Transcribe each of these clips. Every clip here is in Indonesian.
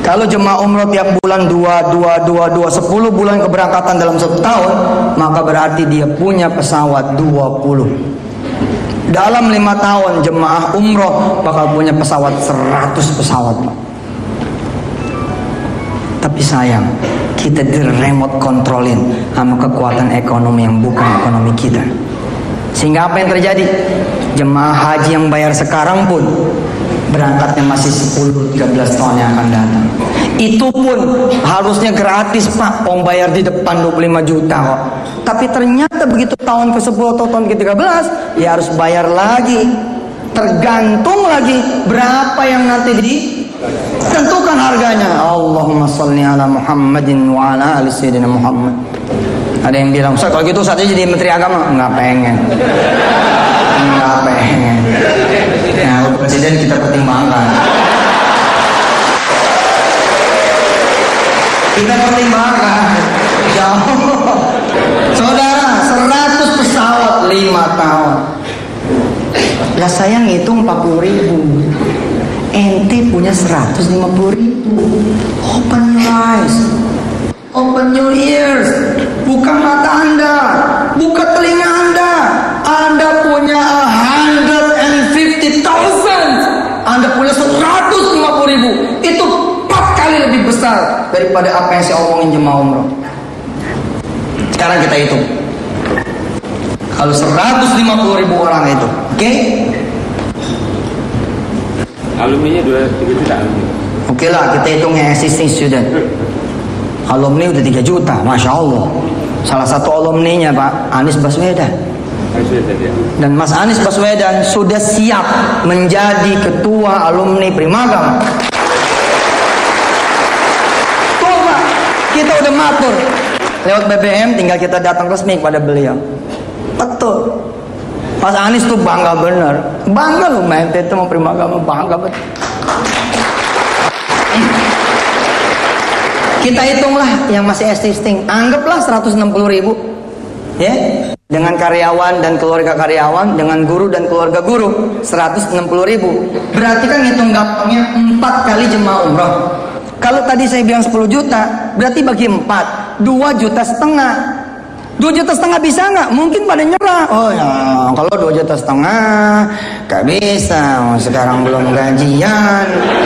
Kalau jemaah umroh tiap bulan 10 bulan keberangkatan dalam 1 tahun, maka berarti dia punya pesawat 20. Dalam 5 tahun jemaah umroh bakal punya pesawat 100 pesawat, Pak. Tapi sayang, kita di remote controlin sama kekuatan ekonomi yang bukan ekonomi kita. Sehingga apa yang terjadi? Jemaah haji yang bayar sekarang pun berangkatnya masih 10-13 tahun yang akan datang. Itu pun harusnya gratis, Pak. Bayar di depan 25 juta kok. Tapi ternyata begitu tahun ke-10 atau tahun ke-13, ya harus bayar lagi. Tergantung lagi berapa yang nanti ditentukan harganya. Allahumma sholli ala Muhammadin wa ala ali sayyidina Muhammad. Ada yang bilang, "Ustaz, kalau gitu saatnya jadi menteri agama." Enggak pengen. Ya, presiden kita pertimbangkan. Kita pertimbangkan. Jauh. Saudara, 100 pesawat 5 tahun. Lah saya ngitung 40.000. Ente punya 150.000. Open your eyes. Open your ears. Buka mata Anda. Buka telinga Anda. Anda punya 150,000. Anda punya 150.000. Itu 4 kali lebih besar daripada apa yang saya omongin jemaah umroh. Sekarang kita hitung. Kalau 150.000 orang itu, oke? Alumninya 2-3 juta. Oke lah, kita hitung yang existing student. Alumni udah 3 juta, Masya Allah. Salah satu alumninya Pak Anies Baswedan. Dan Mas Anies Baswedan sudah siap menjadi ketua alumni Primagama. Tuh Pak, kita udah matur lewat BBM, tinggal kita datang resmi kepada beliau. Betul. Mas Anies tuh bangga bener. Bangga loh main itu mau Primagama, bangga betul. Kita hitunglah yang masih existing, anggaplah 160.000, ya, dengan karyawan dan keluarga karyawan, dengan guru dan keluarga guru, 160.000. Berarti kan hitung gampangnya 4 kali jemaah umroh. Kalau tadi saya bilang 10 juta, berarti bagi 4, 2,5 juta. 2,5 juta bisa nggak? Mungkin pada nyerah. Oh ya, kalau 2,5 juta nggak bisa. Sekarang belum gajian.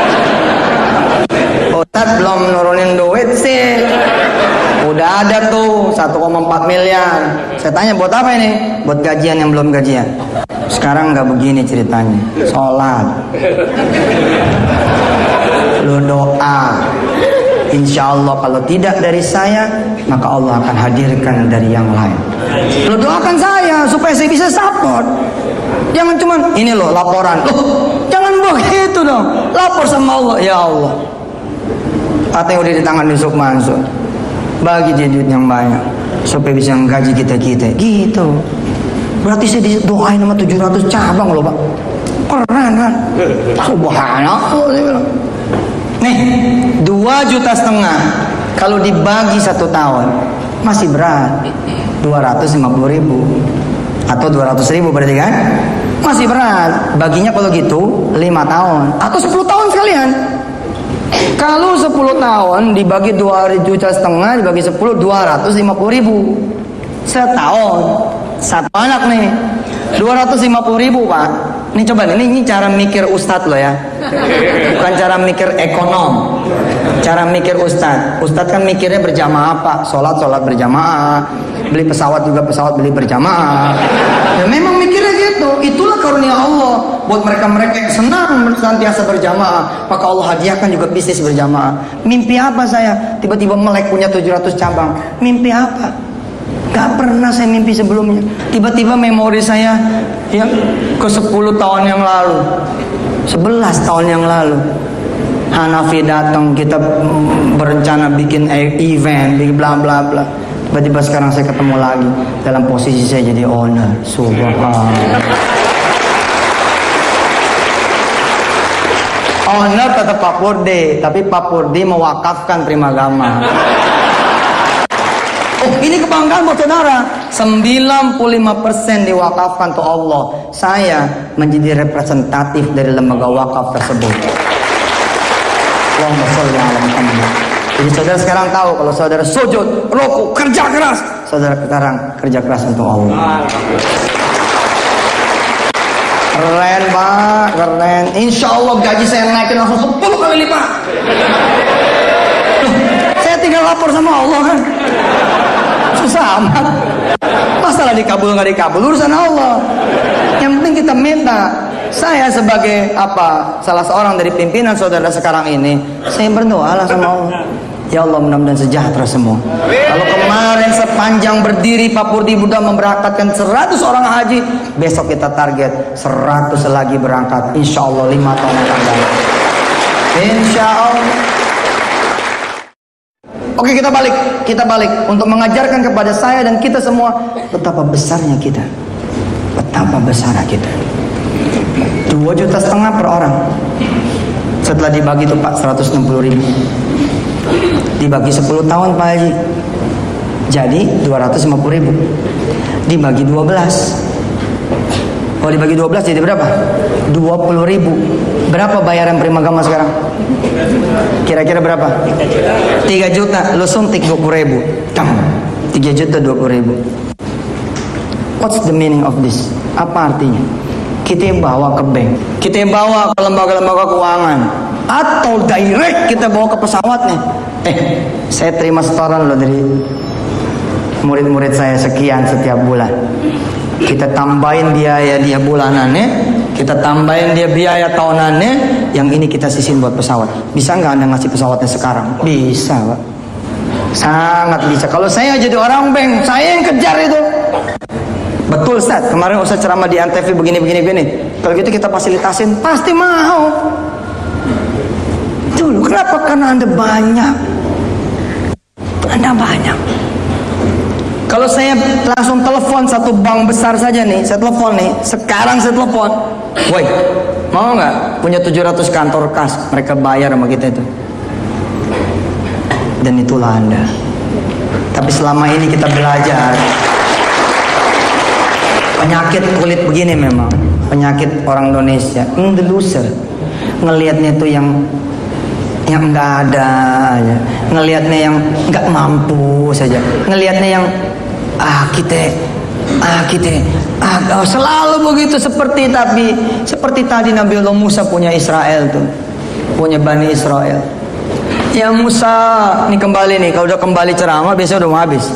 Ustadz belum nurunin duit sih. Udah ada tuh 1,4 miliar. Saya tanya buat apa ini? Buat gajian yang belum gajian. Sekarang nggak begini ceritanya. Sholat, lu doa. Insya Allah kalau tidak dari saya, maka Allah akan hadirkan dari yang lain. Lu doakan saya supaya saya bisa support. Jangan cuman ini loh laporan. Jangan begitu dong. Lapor sama Allah. Ya Allah, apa yang udah di tangan Yusuf Mansur, bagi dia duit yang banyak supaya bisa menggaji kita-kita gitu. Berarti saya didoain sama 700 cabang loh Pak. Keren kan? Subhanallah. Nih 2,5 juta kalau dibagi 1 tahun masih berat. 250.000 atau 200.000 berarti kan? Masih berat. Baginya kalau gitu 5 tahun atau 10 tahun sekalian. Kalau 10 tahun dibagi 2,5 juta dibagi 10, 250.000 setahun. Satu anak nih 250.000 Pak. Ini coba ini cara mikir ustadz loh ya. Bukan cara mikir ekonom. Cara mikir ustadz. Ustadz kan mikirnya berjamaah Pak. Sholat berjamaah. Beli pesawat juga pesawat beli berjamaah. Ya memang mikirnya gitu. Itulah karunia Allah buat mereka-mereka yang senang senantiasa berjamaah. Maka Allah hadiahkan juga bisnis berjamaah. Mimpi apa saya? Tiba-tiba melek punya 700 cabang. Mimpi apa? Gak pernah saya mimpi sebelumnya. Tiba-tiba memori saya yang ke 10 tahun yang lalu, 11 tahun yang lalu, Hanafi datang, kita berencana bikin event, bla bla bla. Tiba-tiba sekarang saya ketemu lagi dalam posisi saya jadi owner. Subhanallah. Owner tetap Pak Purdi, tapi Pak Purdi mewakafkan Primagama. Oh, ini kebanggaan buat saudara. 95% diwakafkan untuk Allah. Saya menjadi representatif dari lembaga wakaf tersebut. Allahumma sholli ala Muhammad. Jadi saudara sekarang tahu kalau saudara sujud, rukuk, kerja keras, saudara sekarang kerja keras untuk Allah. Keren Pak, keren. Insya Allah gaji saya naikin langsung 10 kali lipat. Saya tinggal lapor sama Allah kan. Susah amat. Masalah dikabul nggak dikabul urusan Allah. Yang penting kita minta. Saya sebagai salah seorang dari pimpinan saudara sekarang ini, saya berdoa sama Allah. Ya Allah, mudah-mudahan sejahtera semua. Kalau kemarin sepanjang berdiri Pak Purdi Buddha memberangkatkan 100 orang haji, besok kita target 100 lagi berangkat. Insya Allah 5 tahun akan datang. Insya Allah. Oke, kita balik untuk mengajarkan kepada saya dan kita semua betapa besarnya kita, betapa besarnya kita. 2,5 juta per orang. Setelah dibagi itu Pak 160.000. Dibagi 10 tahun Pak Haji, jadi 250.000. Dibagi 12. Kalau dibagi 12 jadi berapa? 20.000. Berapa bayaran Primagama sekarang? Kira-kira berapa? 3 juta. Lu suntik 20.000. 3 juta 20.000. What's the meaning of this? Apa artinya? Kita yang bawa ke bank, kita yang bawa ke lembaga-lembaga keuangan, atau direct kita bawa ke pesawatnya. Saya terima setoran loh dari murid-murid saya sekian setiap bulan. Kita tambahin biaya dia bulanannya, kita tambahin dia biaya tahunannya, yang ini kita sisihin buat pesawat. Bisa nggak Anda ngasih pesawatnya sekarang? Bisa Pak, sangat bisa. Kalau saya jadi orang bank, saya yang kejar itu. Betul Ustaz, kemarin Ustaz ceramah di Antv begini. Kalau gitu kita fasilitasin, pasti mau. Dulu kenapa? Karena Anda banyak. Kalau saya langsung telepon satu bank besar saja nih, saya telepon nih, sekarang saya telepon, woi, mau nggak punya 700 kantor kas, mereka bayar sama kita itu. Dan itulah Anda. Tapi selama ini kita belajar. Penyakit kulit begini memang, penyakit orang Indonesia, the loser. Ngelihatnya itu yang nggak ada aja, ngelihatnya yang nggak mampu saja, ngelihatnya yang selalu begitu. Seperti tadi Nabi Allah Musa punya Israel tuh, punya Bani Israel. Ya Musa, ini kembali nih, kalau udah kembali ceramah biasanya udah mau habis.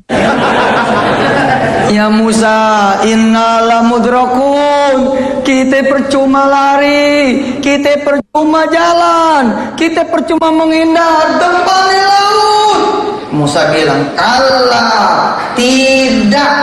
Ya Musa, innala mudrakun. Kita percuma lari, kita percuma jalan, kita percuma menghindar, tempati laut. Musa bilang, Allah, tidak.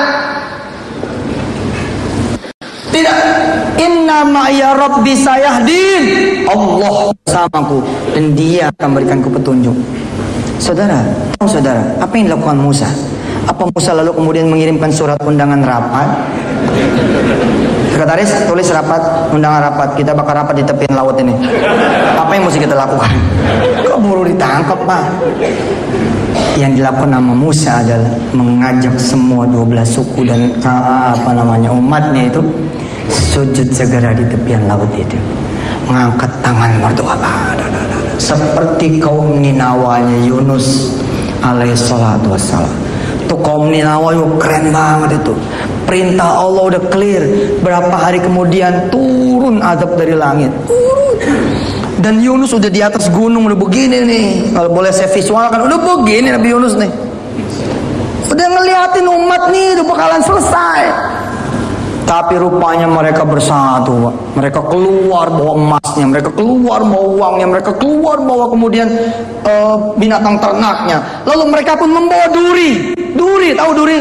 Inna ma'ya rabbi sayahdin. Allah bersamaku dan dia akan berikanku petunjuk. Saudara, apa yang dilakukan Musa? Apa Musa lalu kemudian mengirimkan surat undangan rapat? Sekretaris, tulis rapat, undangan rapat. Kita bakal rapat di tepian laut ini. Apa yang mesti kita lakukan? Kok buru ditangkap Pak? Yang dilakukan sama Musa adalah mengajak semua 12 suku dan umatnya itu sujud segera di tepian laut itu, mengangkat tangan berdoa seperti kaum Ninawanya Yunus alaihissalatu wassalam. Tuh kaum Ninawa keren banget itu. Perintah Allah udah clear. Berapa hari kemudian turun azab dari langit. Dan Yunus udah di atas gunung, udah begini nih. Kalau boleh saya visualkan, udah begini Nabi Yunus nih. Udah ngeliatin umat nih, udah bakalan selesai. Tapi rupanya mereka bersatu, Pak. Mereka keluar bawa emasnya, mereka keluar bawa uangnya, mereka keluar bawa kemudian binatang ternaknya. Lalu mereka pun membawa duri. Duri, tahu duri?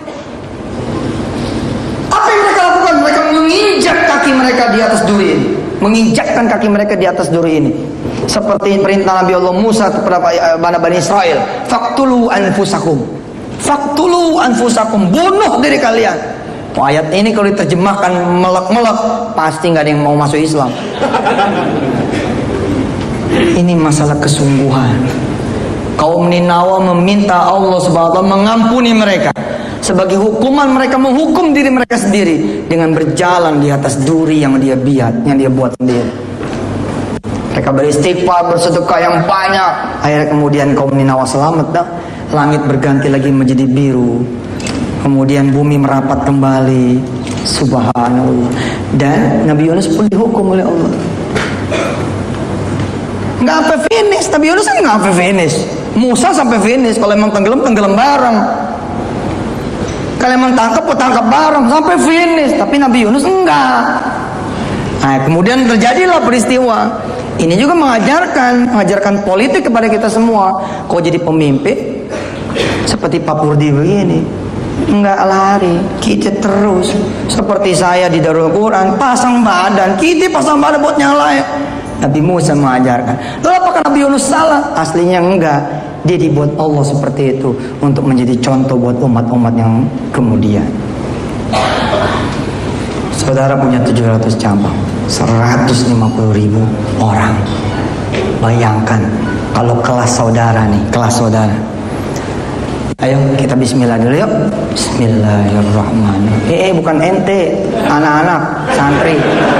Apa yang mereka lakukan? Mereka menginjak kaki mereka di atas duri ini. Menginjakkan kaki mereka di atas duri ini. Seperti perintah Nabi Allah Musa kepada Bani Israel. Faktulu anfusakum. Bunuh diri kalian. Ayat ini kalau diterjemahkan melek-melek, pasti nggak ada yang mau masuk Islam. Ini masalah kesungguhan. Kaum Ninawa meminta Allah SWT mengampuni mereka. Sebagai hukuman mereka menghukum diri mereka sendiri dengan berjalan di atas duri yang dia buat sendiri. Mereka beristighfar, bersedekah yang banyak. Akhirnya kemudian kaum Ninawa selamat dah. Langit berganti lagi menjadi biru. Kemudian bumi merapat kembali. Subhanallah. Dan Nabi Yunus pun dihukum oleh Allah. Nggak sampai finish. Nabi Yunus kan nggak sampai finish. Musa sampai finish. Kalau emang tenggelam bareng. Kalau emang tangkap bareng sampai finish. Tapi Nabi Yunus enggak. Nah, kemudian terjadilah peristiwa. Ini juga mengajarkan politik kepada kita semua. Kau jadi pemimpin seperti Pak Purdi begini, enggak lari, kita terus. Seperti saya di Darul Quran, pasang badan, kita pasang badan buat nyalain. Nabi Musa mengajarkan. Lalu apakah Nabi Yunus salah? Aslinya enggak. Dia dibuat Allah seperti itu untuk menjadi contoh buat umat-umat yang kemudian. Saudara punya 700 cabang, 150.000 orang. Bayangkan kalau kelas saudara nih, kelas saudara. Ayo kita bismillah dulu yuk. Bismillahirrahmanirrahim. Bukan ente, anak-anak, santri.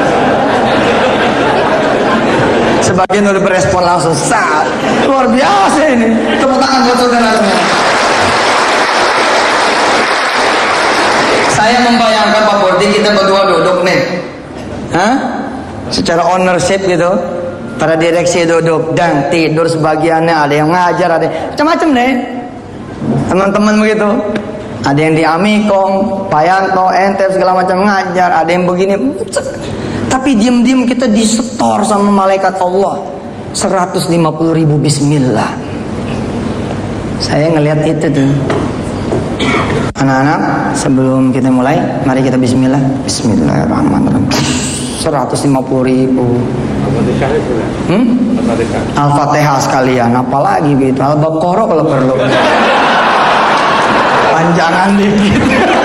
Sebagian udah berespon langsung, saat luar biasa ini. Tepuk tangan buat saudara semua. Saya membayangkan Pak Purdi kita berdua duduk nih, secara ownership gitu. Para direksi duduk dan tidur sebagiannya, ada yang ngajar, ada macam-macam deh. Teman-teman begitu. Ada yang di Amikom, Payanto, Entep segala macam ngajar, ada yang begini. Tapi diam-diam kita disetor sama malaikat Allah 150.000 bismillah. Saya ngelihat itu tuh. Anak-anak, sebelum kita mulai, mari kita bismillah. Bismillahirrahmanirrahim. 150.000. Al-Fatihah sekalian, apalagi gitu. Al-Baqarah kalau perlu. Panjangan dikit.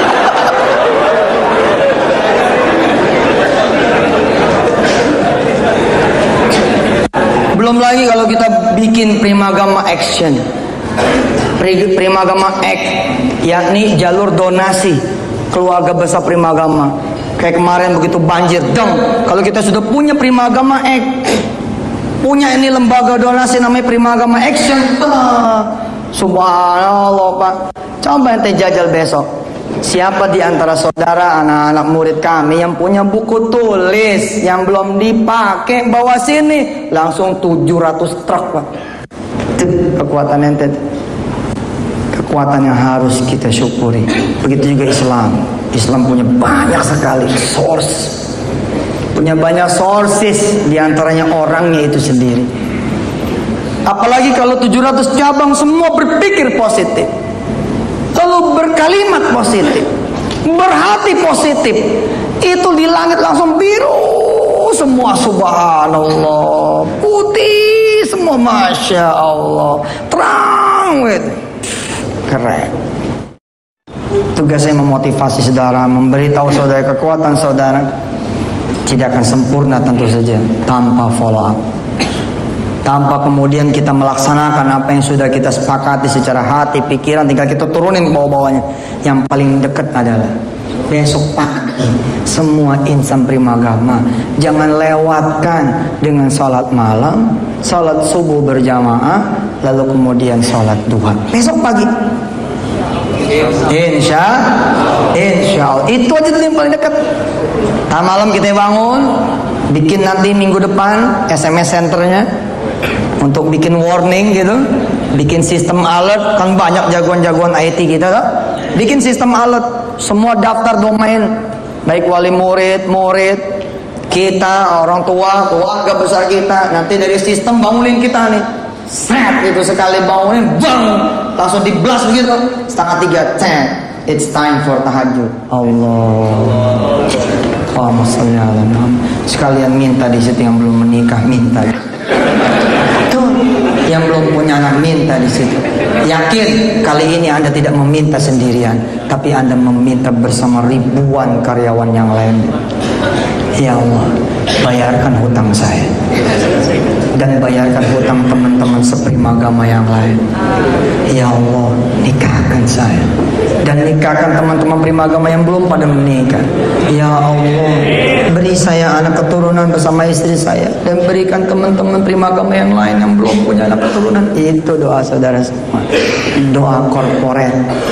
Belum lagi kalau kita bikin Primagama Action, Primagama Act, yakni jalur donasi keluarga besar Primagama. Kayak kemarin begitu banjir, kalau kita sudah punya Primagama Act, punya ini lembaga donasi namanya Primagama Action, subhanallah Pak. Coba ente jajal besok. Siapa di antara saudara anak-anak murid kami yang punya buku tulis yang belum dipakai, bawa sini, langsung 700 truk Pak. Itu kekuatan ente, kekuatan yang harus kita syukuri. Begitu juga Islam. Islam punya banyak sekali source, punya banyak sources, di antaranya orangnya itu sendiri. Apalagi kalau 700 cabang semua berpikir positif, lalu berkalimat positif, berhati positif, itu di langit langsung biru semua, subhanallah, putih semua, masya Allah, terang gitu. Keren. Tugas saya memotivasi saudara, memberitahu saudara kekuatan saudara tidak akan sempurna tentu saja tanpa follow up, tanpa kemudian kita melaksanakan apa yang sudah kita sepakati secara hati, pikiran, tinggal kita turunin bawah-bawahnya. Yang paling dekat adalah besok pagi semua insan Primagama jangan lewatkan dengan sholat malam, sholat subuh berjamaah, lalu kemudian sholat duha besok pagi. Insya Allah itu aja tuh yang paling dekat. Nah, malam kita bangun, bikin nanti minggu depan SMS centernya untuk bikin warning gitu, bikin sistem alert, kan banyak jagoan-jagoan IT kita tuh. Bikin sistem alert, semua daftar domain, baik wali murid, kita, orang tua, keluarga besar kita. Nanti dari sistem bangunin kita nih, snap itu sekali bangunin, bang, langsung di-blast begitu, 2:30, it's time for tahajud. Allah. Sekalian minta di situ yang belum menikah, minta. Tuh, yang belum punya anak minta di situ. Yakin kali ini Anda tidak meminta sendirian, tapi Anda meminta bersama ribuan karyawan yang lain. Ya Allah, bayarkan hutang saya. dan bayarkan hutang teman-teman seprimagama yang lain. Ya Allah, nikahkan saya dan nikahkan teman-teman primagama yang belum pada menikah. Ya Allah, beri saya anak keturunan bersama istri saya dan berikan teman-teman primagama yang lain yang belum punya anak keturunan. Itu doa saudara semua, doa korporat,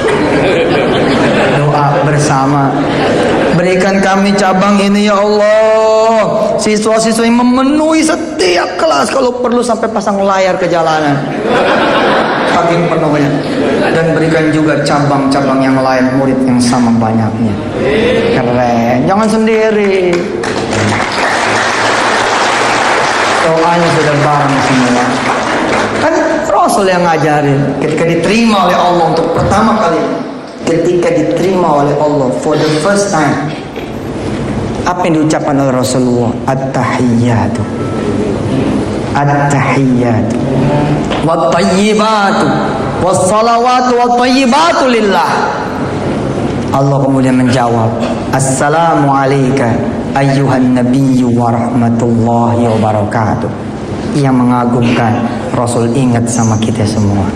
doa bersama. Berikan kami cabang ini ya Allah, siswa-siswa yang memenuhi setiap kelas, kalau perlu sampai pasang layar ke jalanan saking penuhnya. Dan berikan juga cabang-cabang yang lain, murid yang sama banyaknya. Keren, jangan sendiri. Doanya sudah bareng semua. Kan Rasul yang ngajarin, ketika diterima oleh Allah untuk pertama kali, ketika diterima oleh Allah for the first time, apa yang diucapkan oleh Rasulullah? At-tahiyyatu, at-tahiyyatu wat-tayyibatu was-salawatu wat-tayyibatu lillah. Allah kemudian menjawab, Assalamu alayka ayyuhan nabiyyu wa rahmatullahi wa barakatuh. Yang mengagumkan, Rasul ingat sama kita semua.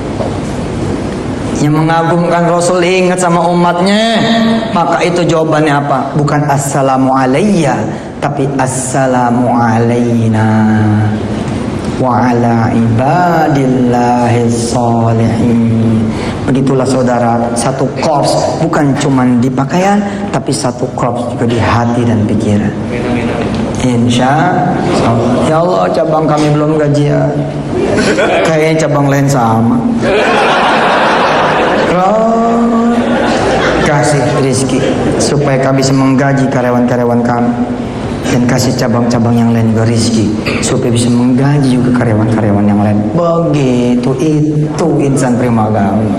Yang mengagumkan, Rasul ingat sama umatnya. Maka itu jawabannya apa? Bukan assalamu alayya, tapi assalamu alayna wa ala ibadillahis sholihin. Begitulah saudara, satu korps bukan cuma di pakaian, tapi satu korps juga di hati dan pikiran. Insya Allah. Ya Allah, cabang kami belum gajian. Kayaknya cabang lain sama. Kasih rezeki supaya kami bisa menggaji karyawan-karyawan kami, dan kasih cabang-cabang yang lain juga rezeki supaya bisa menggaji juga karyawan-karyawan yang lain. Begitu itu insan primagama.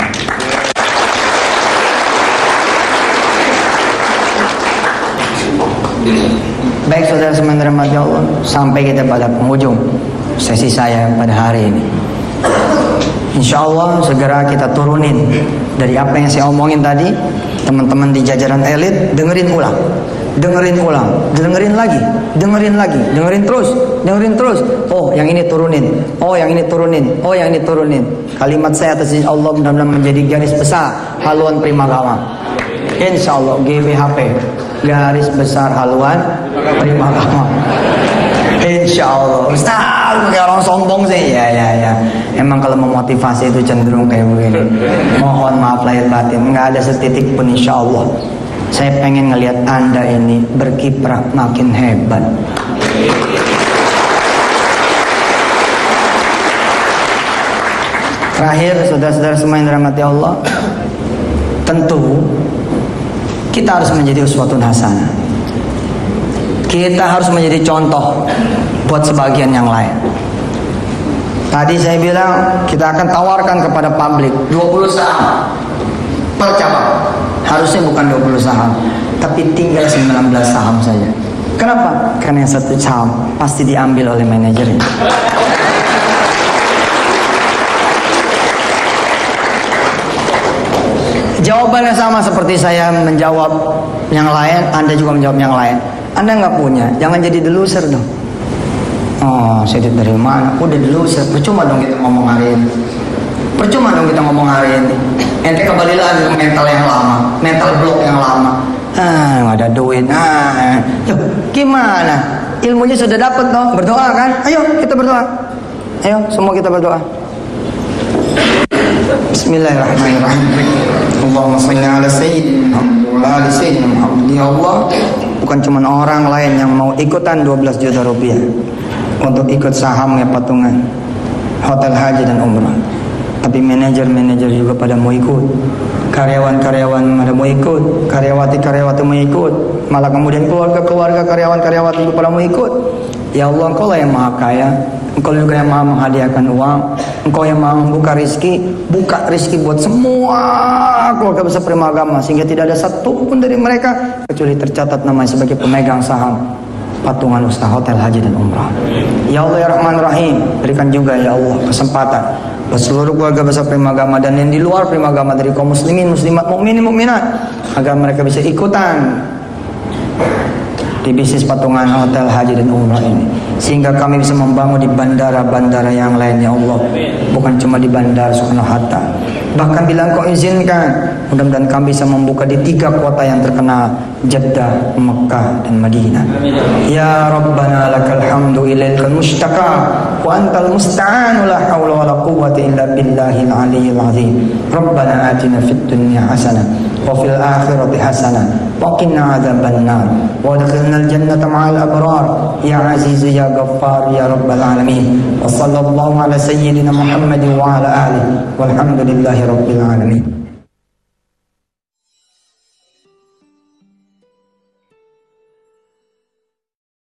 Baik saudara semua yang dirahmati Allah, sampai kita pada penghujung sesi saya pada hari ini. Insya Allah segera kita turunin dari apa yang saya omongin tadi. Teman-teman di jajaran elit, dengerin ulang, dengerin ulang, dengerin lagi, dengerin lagi, dengerin terus, dengerin terus. Oh yang ini turunin, oh yang ini turunin, oh yang ini turunin. Kalimat saya atas izin Allah benar-benar menjadi garis besar haluan primagama. Insya Allah GBHP, garis besar haluan primagama. Insya Allah. Ustaz, kayak orang sombong sih. Ya. Emang kalau memotivasi itu cenderung kayak begini. Mohon maaf lahir batin, nggak ada setitik pun insya Allah. Saya pengen ngelihat Anda ini berkiprah makin hebat. Terakhir, saudara-saudara semua yang dirahmati Allah, tentu kita harus menjadi uswatun hasanah. Kita harus menjadi contoh buat sebagian yang lain. Tadi saya bilang kita akan tawarkan kepada publik 20 saham per cabang. Harusnya bukan 20 saham, tapi tinggal 19 saham saja. Kenapa? Karena yang satu saham pasti diambil oleh manajernya. Jawabannya sama seperti saya menjawab yang lain, Anda juga menjawab yang lain. Anda nggak punya, jangan jadi deluser dong. Oh, saya dari mana? Udah deluser, percuma dong kita ngomong hari ini. Percuma dong kita ngomong hari ini. Ente kembali lagi ke mental yang lama, mental block yang lama. Nggak ada duit. Yuk, gimana? Ilmunya sudah dapat dong, berdoa kan? Ayo kita berdoa. Ayo, semua kita berdoa. Bismillahirrahmanirrahim. Allahumma shalli ala sayyidina Muhammad wa ala sayyidina Muhammad. Ya Allah, bukan cuma orang lain yang mau ikutan 12 juta rupiah untuk ikut sahamnya patungan hotel haji dan umrah, tapi manajer-manajer juga pada mau ikut, karyawan-karyawan pada mau ikut, karyawati-karyawati mau ikut, malah kemudian keluarga-keluarga karyawan-karyawati juga pada mau ikut. Ya Allah, Engkau lah yang maha kaya, Engkau juga yang maha menghadiahkan uang, Engkau yang maha membuka rizki. Buka rizki buat semua keluarga besar primagama, sehingga tidak ada satupun dari mereka kecuali tercatat namanya sebagai pemegang saham patungan usaha hotel haji dan umrah. Ya Allah ya Rahman Rahim, berikan juga ya Allah kesempatan buat seluruh keluarga besar primagama dan yang di luar primagama, dari kaum muslimin, muslimat, mukminin, mukminat, agar mereka bisa ikutan di bisnis patungan hotel haji dan umrah ini, sehingga kami bisa membangun di bandara-bandara yang lain ya Allah, bukan cuma di Bandara Soekarno-Hatta. Bahkan bila Engkau izinkan, mudah-mudahan kami bisa membuka di 3 kota yang terkenal, Jeddah, Mekah, dan Madinah. Ya Rabbana lakal hamdu ilaikal mustaqa wa antal musta'an, la hawla wa la quwwata illa billahil aliyyil azim. Rabbana atina fid dunya hasanah wa fil akhirati hasanah wa qina adzaban nar wa adkhilnal jannata ma'al abrar ya aziz ya ghaffar ya rabbal alamin. Wa sallallahu ala sayyidina Muhammadin wa ala alihi walhamdulillahi rabbil alamin.